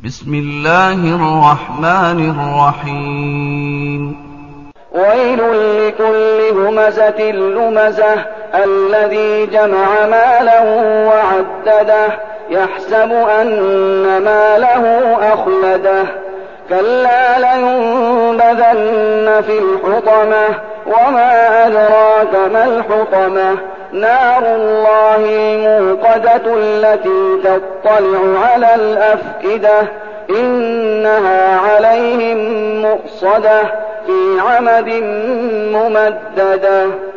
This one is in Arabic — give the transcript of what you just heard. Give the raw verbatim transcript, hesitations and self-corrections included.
بسم الله الرحمن الرحيم ويل لكل همزة لمزة الذي جمع ماله وعدده يحسب أن ماله أخلده كلا لينبذن في الحطمة وما أدراك ما الحطمة نار الله الموقدة التي تطلع على الأفئدة إنها عليهم مؤصدة في عمد ممددة.